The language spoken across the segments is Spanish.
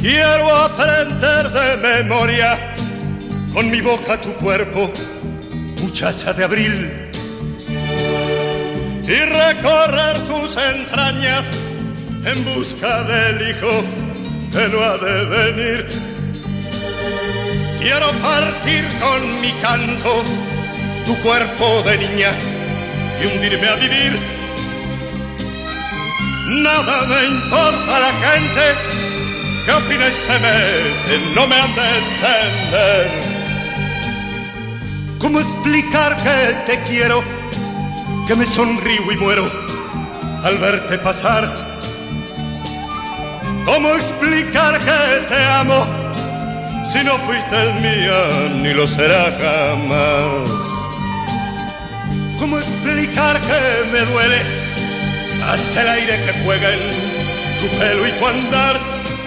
Quiero aprender de memoria con mi boca tu cuerpo, muchacha de abril, y recorrer tus entrañas en busca del hijo que no ha de venir. Quiero partir con mi canto tu cuerpo de niña y hundirme a vivir. Nada me importa la gente que opina y se mete, no me han de entender. ¿Cómo explicar que te quiero, que me sonrío y muero al verte pasar? ¿Cómo explicar que te amo si no fuiste mía ni lo será jamás? ¿Cómo explicar que me duele hasta el aire que juega en tu pelo y tu andar?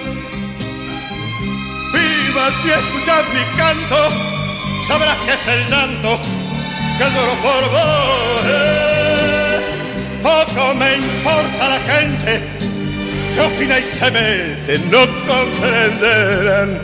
Viva, si escuchas mi canto, sabrás que es el llanto que lloro por vos. Poco me importa la gente que opina y se mete, no comprenderán.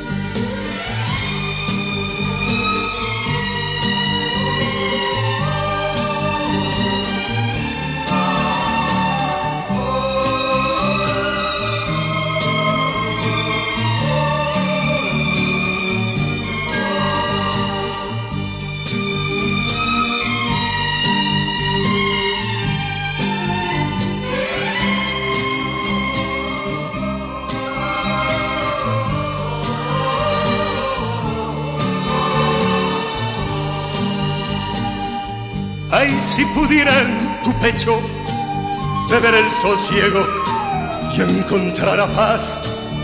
Ay, si pudiera en tu pecho beber el sosiego y encontrar paz,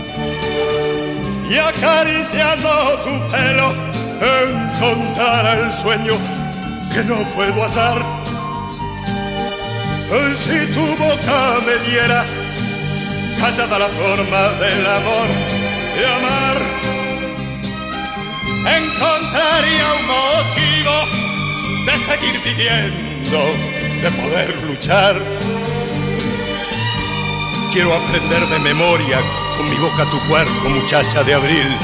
y acariciando tu pelo encontrar el sueño que no puedo hallar. Ay, si tu boca me diera callada la forma del amor y amar, encontraría un motivo de seguir viviendo, de poder luchar. Quiero aprender de memoria con mi boca tu cuerpo, muchacha de abril,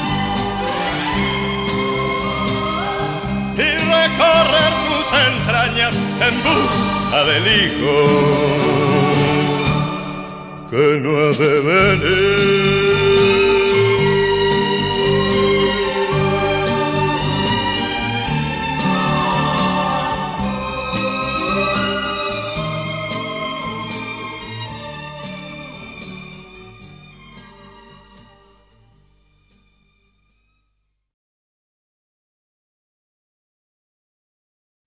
y recorrer tus entrañas en busca del hijo que no ha de venir.